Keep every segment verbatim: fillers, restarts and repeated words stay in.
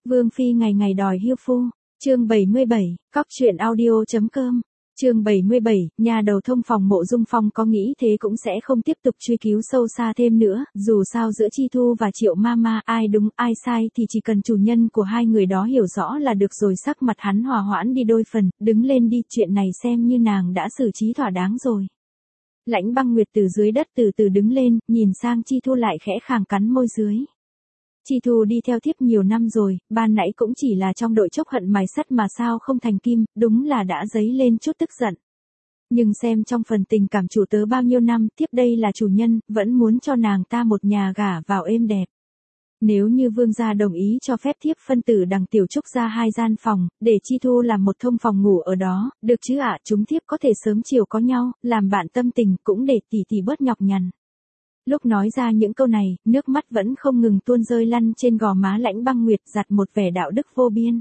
Vương phi ngày ngày đòi hiêu phu. Chương bảy mươi bảy, cóc truyện audio.com. Chương bảy mươi bảy, nhà đầu thông phòng Mộ Dung Phong có nghĩ thế cũng sẽ không tiếp tục truy cứu sâu xa thêm nữa, dù sao giữa Chi Thu và Triệu Mama, ai đúng ai sai thì chỉ cần chủ nhân của hai người đó hiểu rõ là được rồi. Sắc mặt hắn hòa hoãn đi đôi phần, đứng lên đi, chuyện này xem như nàng đã xử trí thỏa đáng rồi. Lãnh Băng Nguyệt từ dưới đất từ từ đứng lên, nhìn sang Chi Thu lại khẽ khàng cắn môi dưới. Chi Thu đi theo thiếp nhiều năm rồi, ban nãy cũng chỉ là trong đội chốc hận mài sắt mà sao không thành kim, đúng là đã dấy lên chút tức giận. Nhưng xem trong phần tình cảm chủ tớ bao nhiêu năm, thiếp đây là chủ nhân, vẫn muốn cho nàng ta một nhà gả vào êm đẹp. Nếu như vương gia đồng ý cho phép thiếp phân tử đằng tiểu trúc ra hai gian phòng, để Chi Thu làm một thông phòng ngủ ở đó, được chứ ạ, chúng thiếp có thể sớm chiều có nhau, làm bạn tâm tình, cũng để tỷ tỷ bớt nhọc nhằn. Lúc nói ra những câu này, nước mắt vẫn không ngừng tuôn rơi lăn trên gò má Lãnh Băng Nguyệt, giặt một vẻ đạo đức vô biên.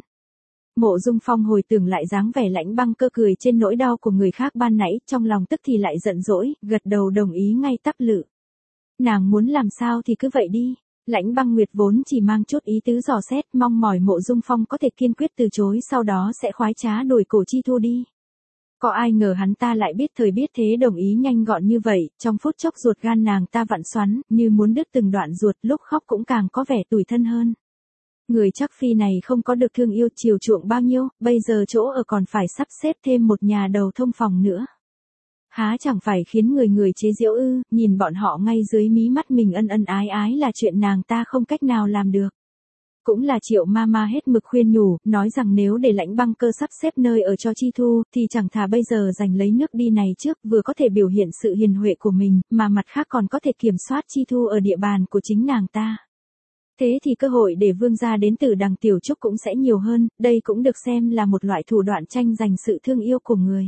Mộ Dung Phong hồi tưởng lại dáng vẻ Lãnh Băng Cơ cười trên nỗi đau của người khác ban nãy, trong lòng tức thì lại giận dỗi, gật đầu đồng ý ngay tắp lự. Nàng muốn làm sao thì cứ vậy đi. Lãnh Băng Nguyệt vốn chỉ mang chút ý tứ dò xét, mong mỏi Mộ Dung Phong có thể kiên quyết từ chối, sau đó sẽ khoái trá đuổi cổ Chi Thu đi. Có ai ngờ hắn ta lại biết thời biết thế đồng ý nhanh gọn như vậy, trong phút chốc ruột gan nàng ta vặn xoắn, như muốn đứt từng đoạn ruột, lúc khóc cũng càng có vẻ tủi thân hơn. Người chắc phi này không có được thương yêu chiều chuộng bao nhiêu, bây giờ chỗ ở còn phải sắp xếp thêm một nhà đầu thông phòng nữa. Há chẳng phải khiến người người chế giễu ư, nhìn bọn họ ngay dưới mí mắt mình ân ân ái ái là chuyện nàng ta không cách nào làm được. Cũng là Triệu Mama hết mực khuyên nhủ, nói rằng nếu để Lãnh Băng Cơ sắp xếp nơi ở cho Chi Thu, thì chẳng thà bây giờ giành lấy nước đi này trước, vừa có thể biểu hiện sự hiền huệ của mình, mà mặt khác còn có thể kiểm soát Chi Thu ở địa bàn của chính nàng ta. Thế thì cơ hội để vương gia đến từ đằng tiểu trúc cũng sẽ nhiều hơn, đây cũng được xem là một loại thủ đoạn tranh giành sự thương yêu của người.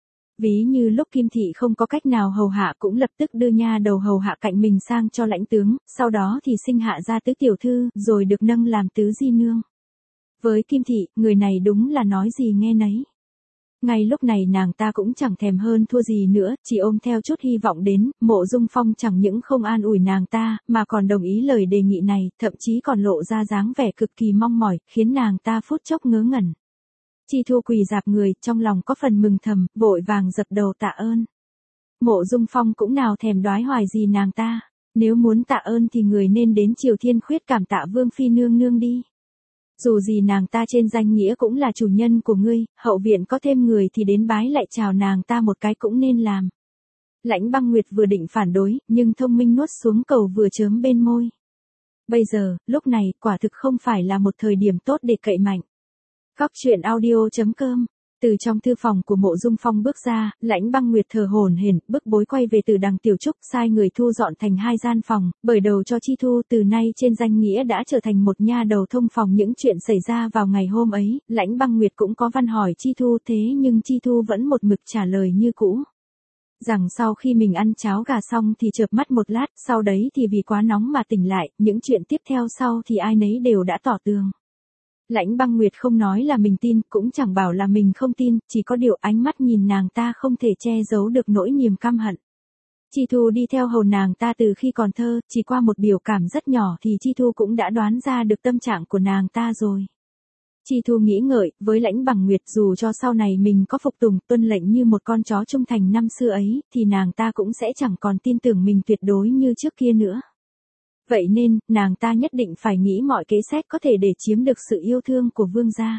Ví như lúc Kim Thị không có cách nào hầu hạ cũng lập tức đưa nha đầu hầu hạ cạnh mình sang cho lãnh tướng, sau đó thì sinh hạ ra tứ tiểu thư, rồi được nâng làm tứ di nương. Với Kim Thị, người này đúng là nói gì nghe nấy. Ngay lúc này nàng ta cũng chẳng thèm hơn thua gì nữa, chỉ ôm theo chút hy vọng đến, Mộ Dung Phong chẳng những không an ủi nàng ta, mà còn đồng ý lời đề nghị này, thậm chí còn lộ ra dáng vẻ cực kỳ mong mỏi, khiến nàng ta phút chốc ngớ ngẩn. Chi Thu quỳ dạp người, trong lòng có phần mừng thầm, vội vàng dập đầu tạ ơn. Mộ Dung Phong cũng nào thèm đoái hoài gì nàng ta, nếu muốn tạ ơn thì người nên đến Triều Thiên Khuyết cảm tạ Vương phi nương nương đi. Dù gì nàng ta trên danh nghĩa cũng là chủ nhân của ngươi, hậu viện có thêm người thì đến bái lại chào nàng ta một cái cũng nên làm. Lãnh Băng Nguyệt vừa định phản đối, nhưng thông minh nuốt xuống cầu vừa chớm bên môi. Bây giờ, lúc này, quả thực không phải là một thời điểm tốt để cậy mạnh. Cóc truyện audio.com. Từ trong thư phòng của Mộ Dung Phong bước ra, Lãnh Băng Nguyệt thở hổn hển, bức bối quay về từ đằng tiểu trúc, sai người thu dọn thành hai gian phòng, bởi đầu cho Chi Thu, từ nay trên danh nghĩa đã trở thành một nha đầu thông phòng. Những chuyện xảy ra vào ngày hôm ấy, Lãnh Băng Nguyệt cũng có văn hỏi Chi Thu, thế nhưng Chi Thu vẫn một mực trả lời như cũ. Rằng sau khi mình ăn cháo gà xong thì chợp mắt một lát, sau đấy thì vì quá nóng mà tỉnh lại, những chuyện tiếp theo sau thì ai nấy đều đã tỏ tường. Lãnh Băng Nguyệt không nói là mình tin, cũng chẳng bảo là mình không tin, chỉ có điều ánh mắt nhìn nàng ta không thể che giấu được nỗi niềm căm hận. Chi Thu đi theo hầu nàng ta từ khi còn thơ, chỉ qua một biểu cảm rất nhỏ thì Chi Thu cũng đã đoán ra được tâm trạng của nàng ta rồi. Chi Thu nghĩ ngợi, với Lãnh Băng Nguyệt dù cho sau này mình có phục tùng tuân lệnh như một con chó trung thành năm xưa ấy, thì nàng ta cũng sẽ chẳng còn tin tưởng mình tuyệt đối như trước kia nữa. Vậy nên, nàng ta nhất định phải nghĩ mọi kế sách có thể để chiếm được sự yêu thương của vương gia.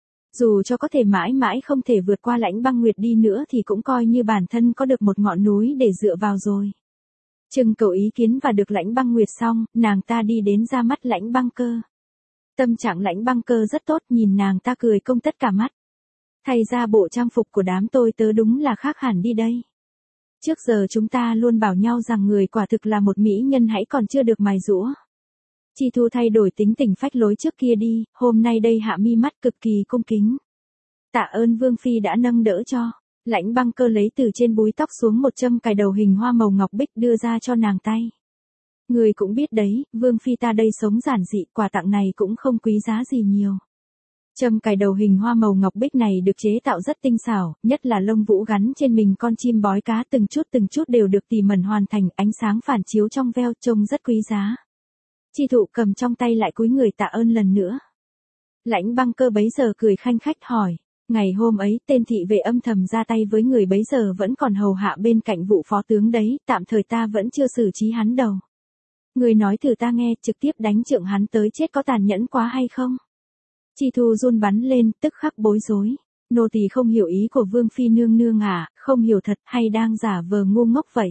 Dù cho có thể mãi mãi không thể vượt qua Lãnh Băng Nguyệt đi nữa thì cũng coi như bản thân có được một ngọn núi để dựa vào rồi. Trưng cầu ý kiến và được Lãnh Băng Nguyệt xong, nàng ta đi đến ra mắt Lãnh Băng Cơ. Tâm trạng Lãnh Băng Cơ rất tốt, nhìn nàng ta cười công tất cả mắt. Thay ra bộ trang phục của đám tôi tớ đúng là khác hẳn đi đây. Trước giờ chúng ta luôn bảo nhau rằng người quả thực là một mỹ nhân hãy còn chưa được mài giũa. Chi Thu thay đổi tính tình phách lối trước kia đi, hôm nay đây hạ mi mắt cực kỳ cung kính. Tạ ơn Vương phi đã nâng đỡ cho. Lãnh Băng Cơ lấy từ trên búi tóc xuống một châm cài đầu hình hoa màu ngọc bích đưa ra cho nàng tay. Người cũng biết đấy, Vương phi ta đây sống giản dị, quà tặng này cũng không quý giá gì nhiều. Châm cài đầu hình hoa màu ngọc bích này được chế tạo rất tinh xảo, nhất là lông vũ gắn trên mình con chim bói cá từng chút từng chút đều được tỉ mẩn hoàn thành, ánh sáng phản chiếu trong veo trông rất quý giá. Chi Thụ cầm trong tay lại cúi người tạ ơn lần nữa. Lãnh Băng Cơ bấy giờ cười khanh khách hỏi. Ngày hôm ấy tên thị vệ âm thầm ra tay với người bấy giờ vẫn còn hầu hạ bên cạnh vụ phó tướng đấy, tạm thời ta vẫn chưa xử trí hắn đầu. Người nói thử ta nghe, trực tiếp đánh trượng hắn tới chết có tàn nhẫn quá hay không? Chi Thu run bắn lên, tức khắc bối rối. Nô tỳ không hiểu ý của Vương Phi nương nương à, không hiểu thật hay đang giả vờ ngu ngốc vậy?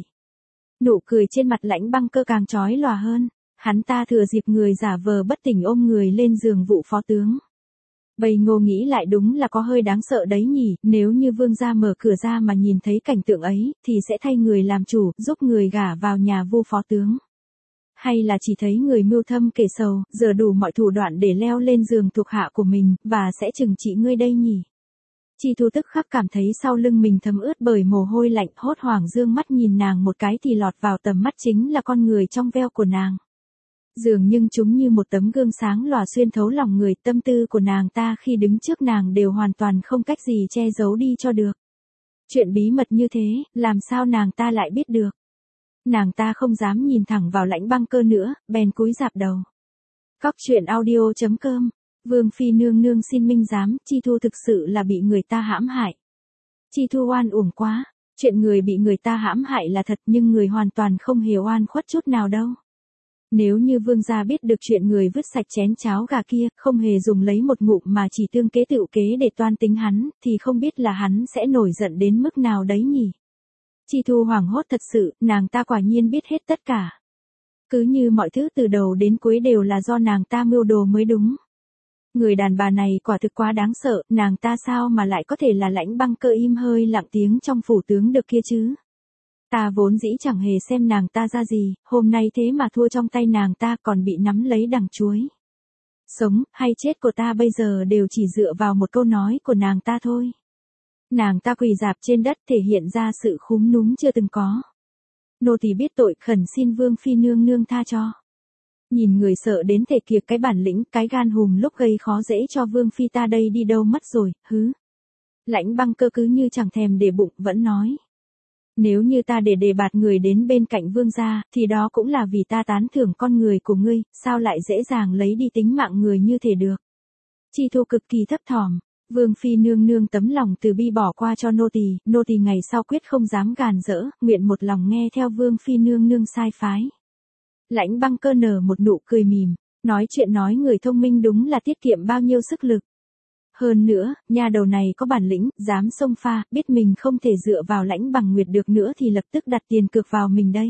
Nụ cười trên mặt Lãnh Băng Cơ càng chói lòa hơn. Hắn ta thừa dịp người giả vờ bất tỉnh ôm người lên giường vụ phó tướng. Bầy Ngô nghĩ lại đúng là có hơi đáng sợ đấy nhỉ, nếu như vương gia mở cửa ra mà nhìn thấy cảnh tượng ấy, thì sẽ thay người làm chủ, giúp người gả vào nhà vu phó tướng. Hay là chỉ thấy người mưu thâm kể sầu, giờ đủ mọi thủ đoạn để leo lên giường thuộc hạ của mình, và sẽ trừng trị ngươi đây nhỉ? Chi Thu tức khắc cảm thấy sau lưng mình thấm ướt bởi mồ hôi lạnh, hốt hoảng dương mắt nhìn nàng một cái thì lọt vào tầm mắt chính là con người trong veo của nàng. Dường nhưng chúng như một tấm gương sáng lòa xuyên thấu lòng người, tâm tư của nàng ta khi đứng trước nàng đều hoàn toàn không cách gì che giấu đi cho được. Chuyện bí mật như thế, làm sao nàng ta lại biết được? Nàng ta không dám nhìn thẳng vào Lãnh Băng Cơ nữa, bèn cúi rạp đầu. Cóc truyện audio chấm com. Vương Phi nương nương xin minh giám, Chi Thu thực sự là bị người ta hãm hại. Chi Thu oan uổng quá, chuyện người bị người ta hãm hại là thật nhưng người hoàn toàn không hề oan khuất chút nào đâu. Nếu như vương gia biết được chuyện người vứt sạch chén cháo gà kia, không hề dùng lấy một ngụm mà chỉ tương kế tựu kế để toan tính hắn, thì không biết là hắn sẽ nổi giận đến mức nào đấy nhỉ. Chi Thu hoảng hốt thật sự, nàng ta quả nhiên biết hết tất cả. Cứ như mọi thứ từ đầu đến cuối đều là do nàng ta mưu đồ mới đúng. Người đàn bà này quả thực quá đáng sợ, nàng ta sao mà lại có thể là Lãnh Băng Cơ im hơi lặng tiếng trong phủ tướng được kia chứ? Ta vốn dĩ chẳng hề xem nàng ta ra gì, hôm nay thế mà thua trong tay nàng ta còn bị nắm lấy đằng chuối. Sống, hay chết của ta bây giờ đều chỉ dựa vào một câu nói của nàng ta thôi. Nàng ta quỳ rạp trên đất thể hiện ra sự khúm núm chưa từng có. Nô tỳ biết tội, khẩn xin Vương Phi nương nương tha cho. Nhìn người sợ đến thể kiệt cái bản lĩnh, cái gan hùm lúc gây khó dễ cho Vương Phi ta đây đi đâu mất rồi, hứ. Lãnh Băng Cơ cứ như chẳng thèm để bụng, vẫn nói. Nếu như ta để đề bạt người đến bên cạnh vương gia, thì đó cũng là vì ta tán thưởng con người của ngươi, sao lại dễ dàng lấy đi tính mạng người như thế được. Chi Thu cực kỳ thấp thỏm, Vương Phi nương nương tấm lòng từ bi bỏ qua cho nô tỳ, nô tỳ ngày sau quyết không dám gàn dỡ, nguyện một lòng nghe theo Vương Phi nương nương sai phái. Lãnh Băng Cơ nở một nụ cười mỉm, nói chuyện nói người thông minh đúng là tiết kiệm bao nhiêu sức lực. Hơn nữa, nha đầu này có bản lĩnh, dám xông pha, biết mình không thể dựa vào Lãnh Bằng Nguyệt được nữa thì lập tức đặt tiền cược vào mình đây.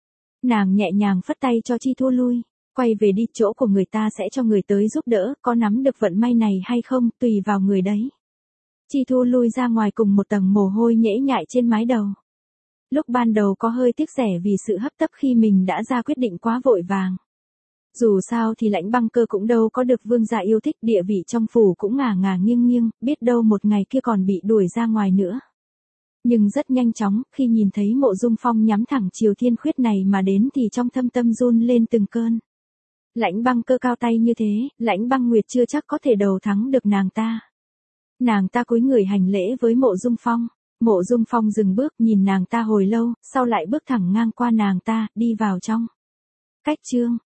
Nàng nhẹ nhàng phất tay cho Chi Thu lui, quay về đi, chỗ của người ta sẽ cho người tới giúp đỡ, có nắm được vận may này hay không, tùy vào người đấy. Chi Thu lui ra ngoài cùng một tầng mồ hôi nhễ nhại trên mái đầu. Lúc ban đầu có hơi tiếc rẻ vì sự hấp tấp khi mình đã ra quyết định quá vội vàng. Dù sao thì Lãnh Băng Cơ cũng đâu có được vương gia yêu thích, địa vị trong phủ cũng ngả ngả nghiêng nghiêng, biết đâu một ngày kia còn bị đuổi ra ngoài nữa. Nhưng rất nhanh chóng, khi nhìn thấy Mộ Dung Phong nhắm thẳng Triều Thiên Khuyết này mà đến thì trong thâm tâm run lên từng cơn. Lãnh Băng Cơ cao tay như thế, Lãnh Băng Nguyệt chưa chắc có thể đầu thắng được nàng ta. Nàng ta cúi người hành lễ với Mộ Dung Phong. Mộ Dung Phong dừng bước nhìn nàng ta hồi lâu, sau lại bước thẳng ngang qua nàng ta, đi vào trong. Cách chương